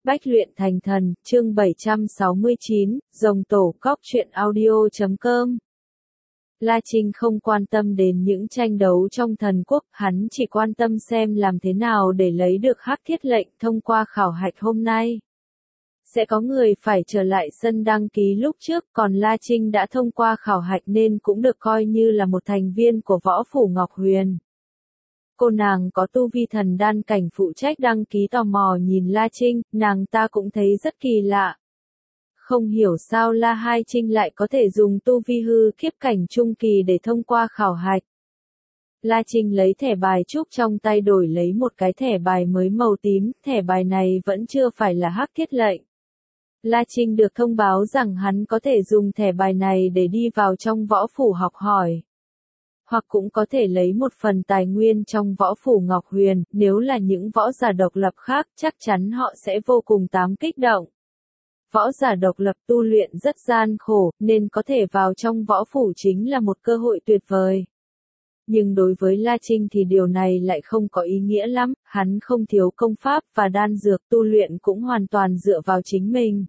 Bách luyện thành thần, chương 769, rồng tổ cóc truyện audio.com. La Trinh không quan tâm đến những tranh đấu trong thần quốc, hắn chỉ quan tâm xem làm thế nào để lấy được hắc thiết lệnh thông qua khảo hạch hôm nay. Sẽ có người phải trở lại sân đăng ký lúc trước, còn La Trinh đã thông qua khảo hạch nên cũng được coi như là một thành viên của võ phủ Ngọc Huyền. Cô nàng có tu vi thần đan cảnh phụ trách đăng ký tò mò nhìn La Trinh, nàng ta cũng thấy rất kỳ lạ. Không hiểu sao La Hai Trinh lại có thể dùng tu vi hư kiếp cảnh trung kỳ để thông qua khảo hạch. La Trinh lấy thẻ bài trúc trong tay đổi lấy một cái thẻ bài mới màu tím, thẻ bài này vẫn chưa phải là hắc thiết lệnh. La Trinh được thông báo rằng hắn có thể dùng thẻ bài này để đi vào trong võ phủ học hỏi. Hoặc cũng có thể lấy một phần tài nguyên trong võ phủ Ngọc Huyền, nếu là những võ giả độc lập khác chắc chắn họ sẽ vô cùng kích động. Võ giả độc lập tu luyện rất gian khổ, nên có thể vào trong võ phủ chính là một cơ hội tuyệt vời. Nhưng đối với La Trinh thì điều này lại không có ý nghĩa lắm, hắn không thiếu công pháp và đan dược tu luyện cũng hoàn toàn dựa vào chính mình.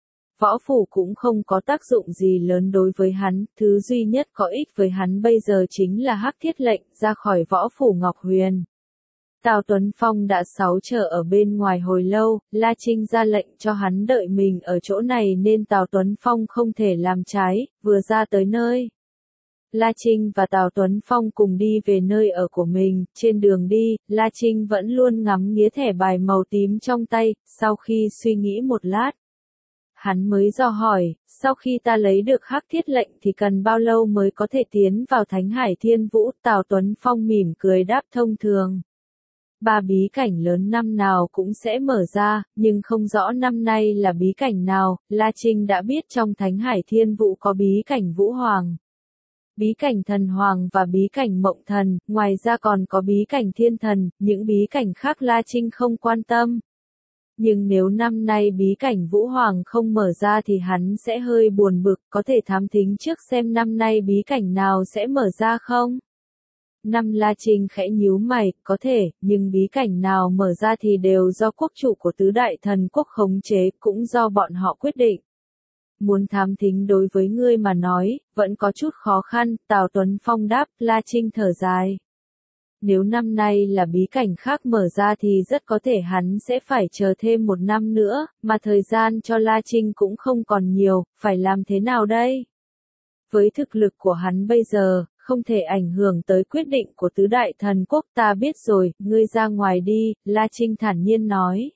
Võ phủ cũng không có tác dụng gì lớn đối với hắn, thứ duy nhất có ích với hắn bây giờ chính là hắc thiết lệnh ra khỏi võ phủ Ngọc Huyền. Tào Tuấn Phong đã chờ ở bên ngoài hồi lâu, La Trinh ra lệnh cho hắn đợi mình ở chỗ này nên Tào Tuấn Phong không thể làm trái, vừa ra tới nơi. La Trinh và Tào Tuấn Phong cùng đi về nơi ở của mình, trên đường đi, La Trinh vẫn luôn ngắm nghía thẻ bài màu tím trong tay, sau khi suy nghĩ một lát. Hắn mới dò hỏi, sau khi ta lấy được hắc thiết lệnh thì cần bao lâu mới có thể tiến vào Thánh Hải Thiên Vũ? Tào Tuấn Phong mỉm cười đáp thông thường. 3 bí cảnh lớn năm nào cũng sẽ mở ra, nhưng không rõ năm nay là bí cảnh nào. La Trinh đã biết trong Thánh Hải Thiên Vũ có bí cảnh Vũ Hoàng, bí cảnh Thần Hoàng và bí cảnh Mộng Thần, ngoài ra còn có bí cảnh Thiên Thần, những bí cảnh khác La Trinh không quan tâm. Nhưng nếu năm nay bí cảnh Vũ Hoàng không mở ra thì hắn sẽ hơi buồn bực, có thể thám thính trước xem năm nay bí cảnh nào sẽ mở ra không? Năm La Trinh khẽ nhíu mày, có thể, nhưng bí cảnh nào mở ra thì đều do quốc chủ của tứ đại thần quốc khống chế, cũng do bọn họ quyết định. Muốn thám thính đối với ngươi mà nói, vẫn có chút khó khăn, Tào Tuấn Phong đáp. La Trinh thở dài. Nếu năm nay là bí cảnh khác mở ra thì rất có thể hắn sẽ phải chờ thêm 1 năm nữa, mà thời gian cho La Trinh cũng không còn nhiều, phải làm thế nào đây? Với thực lực của hắn bây giờ, không thể ảnh hưởng tới quyết định của tứ đại thần quốc. Ta biết rồi, ngươi ra ngoài đi, La Trinh thản nhiên nói.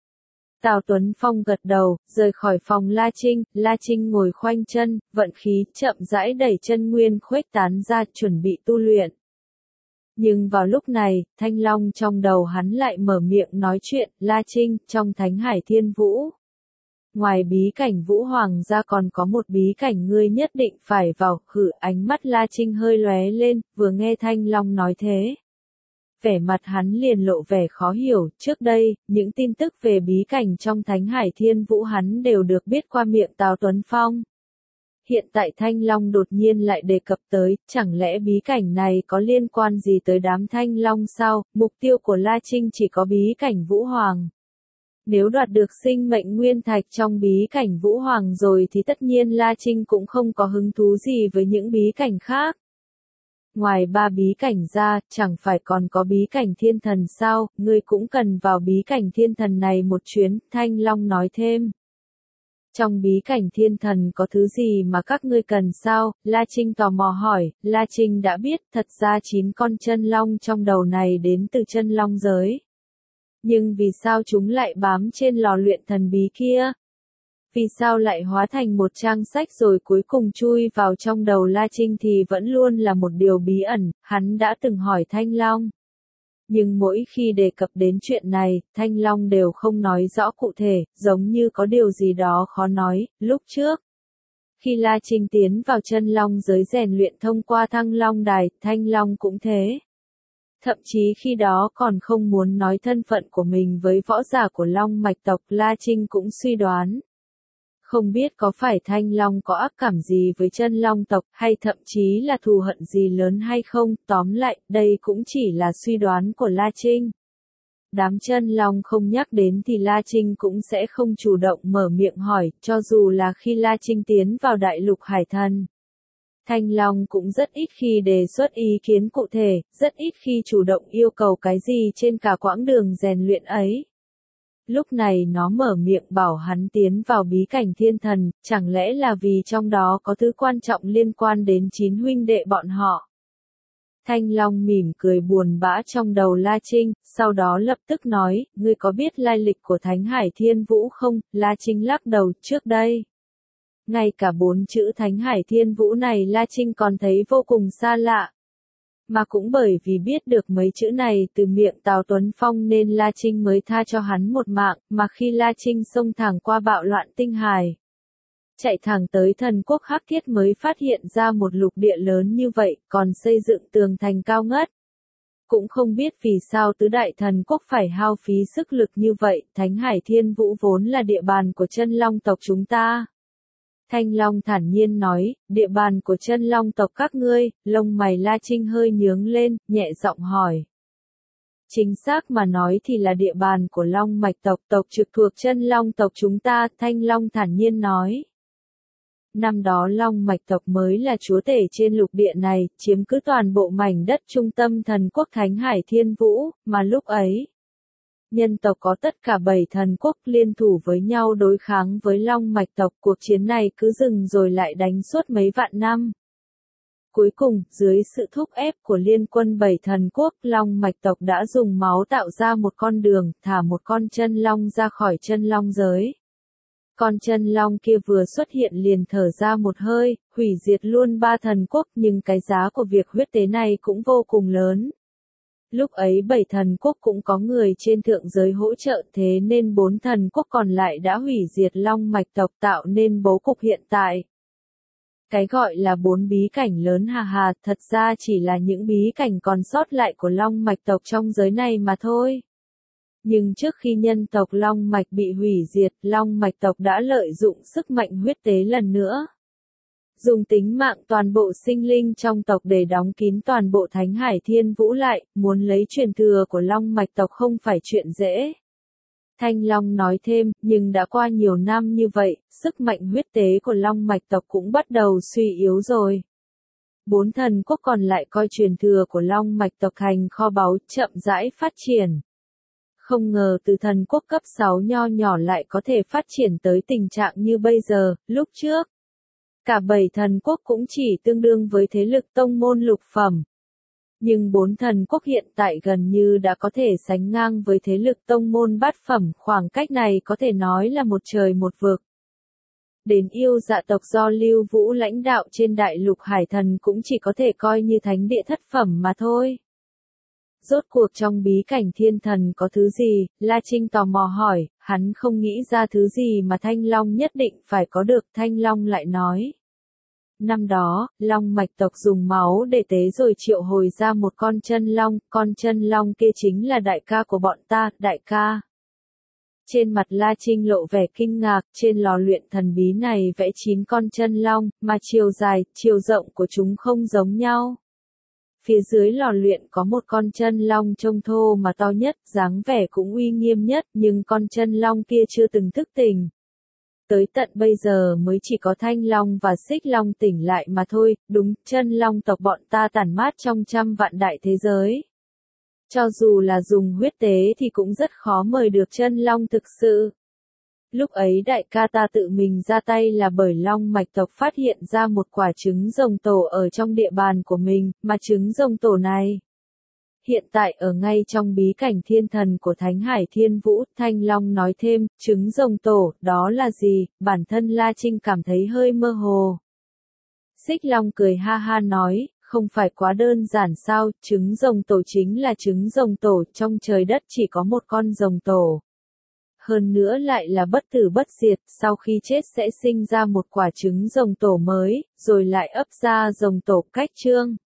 Tào Tuấn Phong gật đầu, rời khỏi phòng La Trinh ngồi khoanh chân, vận khí, chậm rãi đẩy chân nguyên khuếch tán ra, chuẩn bị tu luyện. Nhưng vào lúc này, Thanh Long trong đầu hắn lại mở miệng nói chuyện. La Trinh, trong Thánh Hải Thiên Vũ, ngoài bí cảnh Vũ Hoàng ra còn có một bí cảnh ngươi nhất định phải vào. Ánh mắt La Trinh hơi lóe lên, vừa nghe Thanh Long nói thế. Vẻ mặt hắn liền lộ vẻ khó hiểu, trước đây, những tin tức về bí cảnh trong Thánh Hải Thiên Vũ hắn đều được biết qua miệng Tào Tuấn Phong. Hiện tại Thanh Long đột nhiên lại đề cập tới, chẳng lẽ bí cảnh này có liên quan gì tới đám Thanh Long sao? Mục tiêu của La Trinh chỉ có bí cảnh Vũ Hoàng. Nếu đoạt được sinh mệnh nguyên thạch trong bí cảnh Vũ Hoàng rồi thì tất nhiên La Trinh cũng không có hứng thú gì với những bí cảnh khác. Ngoài 3 bí cảnh ra, chẳng phải còn có bí cảnh Thiên Thần sao? Ngươi cũng cần vào bí cảnh Thiên Thần này một chuyến, Thanh Long nói thêm. Trong bí cảnh Thiên Thần có thứ gì mà các ngươi cần sao? La Trinh tò mò hỏi. La Trinh đã biết, thật ra 9 con chân long trong đầu này đến từ chân long giới. Nhưng vì sao chúng lại bám trên lò luyện thần bí kia? Vì sao lại hóa thành một trang sách rồi cuối cùng chui vào trong đầu La Trinh thì vẫn luôn là một điều bí ẩn, hắn đã từng hỏi Thanh Long. Nhưng mỗi khi đề cập đến chuyện này, Thanh Long đều không nói rõ cụ thể, giống như có điều gì đó khó nói. Lúc trước, khi La Trinh tiến vào chân long giới rèn luyện thông qua Thăng Long Đài, Thanh Long cũng thế. Thậm chí khi đó còn không muốn nói thân phận của mình với võ giả của Long mạch tộc, La Trinh cũng suy đoán. Không biết có phải Thanh Long có ác cảm gì với chân long tộc, hay thậm chí là thù hận gì lớn hay không, tóm lại, đây cũng chỉ là suy đoán của La Trinh. Đám chân long không nhắc đến thì La Trinh cũng sẽ không chủ động mở miệng hỏi, cho dù là khi La Trinh tiến vào đại lục hải thần. Thanh Long cũng rất ít khi đề xuất ý kiến cụ thể, rất ít khi chủ động yêu cầu cái gì trên cả quãng đường rèn luyện ấy. Lúc này nó mở miệng bảo hắn tiến vào bí cảnh thiên thần, chẳng lẽ là vì trong đó có thứ quan trọng liên quan đến 9 huynh đệ bọn họ. Thanh Long mỉm cười buồn bã trong đầu La Trinh, sau đó lập tức nói, ngươi có biết lai lịch của Thánh Hải Thiên Vũ không? La Trinh lắc đầu, trước đây. Ngay cả 4 chữ Thánh Hải Thiên Vũ này La Trinh còn thấy vô cùng xa lạ. Mà cũng bởi vì biết được mấy chữ này từ miệng Tào Tuấn Phong nên La Trinh mới tha cho hắn một mạng, mà khi La Trinh xông thẳng qua bạo loạn tinh hải, chạy thẳng tới thần quốc Hắc Thiết mới phát hiện ra một lục địa lớn như vậy, còn xây dựng tường thành cao ngất. Cũng không biết vì sao tứ đại thần quốc phải hao phí sức lực như vậy, Thánh Hải Thiên Vũ vốn là địa bàn của chân long tộc chúng ta. Thanh Long thản nhiên nói, địa bàn của chân long tộc các ngươi, lông mày La Trinh hơi nhướng lên, nhẹ giọng hỏi. Chính xác mà nói thì là địa bàn của Long Mạch tộc, tộc trực thuộc chân long tộc chúng ta, Thanh Long thản nhiên nói. Năm đó Long Mạch tộc mới là chúa tể trên lục địa này, chiếm cứ toàn bộ mảnh đất trung tâm thần quốc Thánh Hải Thiên Vũ, mà lúc ấy, nhân tộc có tất cả 7 thần quốc liên thủ với nhau đối kháng với Long Mạch tộc, cuộc chiến này cứ dừng rồi lại đánh suốt mấy vạn năm. Cuối cùng, dưới sự thúc ép của liên quân 7 thần quốc, Long Mạch tộc đã dùng máu tạo ra một con đường, thả một con chân long ra khỏi chân long giới. Con chân long kia vừa xuất hiện liền thở ra một hơi, hủy diệt luôn 3 thần quốc, nhưng cái giá của việc huyết tế này cũng vô cùng lớn. Lúc ấy 7 thần quốc cũng có người trên thượng giới hỗ trợ, thế nên 4 thần quốc còn lại đã hủy diệt Long Mạch tộc, tạo nên bố cục hiện tại. Cái gọi là 4 bí cảnh lớn thật ra chỉ là những bí cảnh còn sót lại của Long Mạch tộc trong giới này mà thôi. Nhưng trước khi nhân tộc Long Mạch bị hủy diệt, Long Mạch tộc đã lợi dụng sức mạnh huyết tế lần nữa. Dùng tính mạng toàn bộ sinh linh trong tộc để đóng kín toàn bộ Thánh Hải Thiên Vũ lại, muốn lấy truyền thừa của Long Mạch tộc không phải chuyện dễ. Thanh Long nói thêm, nhưng đã qua nhiều năm như vậy, sức mạnh huyết tế của Long Mạch tộc cũng bắt đầu suy yếu rồi. 4 thần quốc còn lại coi truyền thừa của Long Mạch tộc thành kho báu, chậm rãi phát triển. Không ngờ từ thần quốc cấp 6 nho nhỏ lại có thể phát triển tới tình trạng như bây giờ, lúc trước. Cả 7 thần quốc cũng chỉ tương đương với thế lực tông môn lục phẩm. Nhưng 4 thần quốc hiện tại gần như đã có thể sánh ngang với thế lực tông môn bát phẩm, khoảng cách này có thể nói là một trời một vực. Đến yêu dạ tộc do Lưu Vũ lãnh đạo trên đại lục hải thần cũng chỉ có thể coi như thánh địa thất phẩm mà thôi. Rốt cuộc trong bí cảnh thiên thần có thứ gì, La Trinh tò mò hỏi, hắn không nghĩ ra thứ gì mà Thanh Long nhất định phải có được, Thanh Long lại nói. Năm đó, Long Mạch tộc dùng máu để tế rồi triệu hồi ra một con chân long kia chính là đại ca của bọn ta, đại ca. Trên mặt La Trinh lộ vẻ kinh ngạc, trên lò luyện thần bí này vẽ 9 con chân long, mà chiều dài, chiều rộng của chúng không giống nhau. Phía dưới lò luyện có một con chân long trông thô mà to nhất, dáng vẻ cũng uy nghiêm nhất, nhưng con chân long kia chưa từng thức tỉnh. Tới tận bây giờ mới chỉ có Thanh Long và Xích Long tỉnh lại mà thôi, đúng, chân long tộc bọn ta tản mát trong trăm vạn đại thế giới. Cho dù là dùng huyết tế thì cũng rất khó mời được chân long thực sự. Lúc ấy đại ca ta tự mình ra tay là bởi Long Mạch tộc phát hiện ra một quả trứng rồng tổ ở trong địa bàn của mình, mà trứng rồng tổ này hiện tại ở ngay trong bí cảnh thiên thần của Thánh Hải Thiên Vũ. Thanh Long nói thêm, trứng rồng tổ, đó là gì? Bản thân La Trinh cảm thấy hơi mơ hồ. Xích Long cười ha ha nói, không phải quá đơn giản sao, trứng rồng tổ chính là trứng rồng tổ, trong trời đất chỉ có một con rồng tổ. Hơn nữa lại là bất tử bất diệt, sau khi chết sẽ sinh ra một quả trứng rồng tổ mới, rồi lại ấp ra rồng tổ cách trương.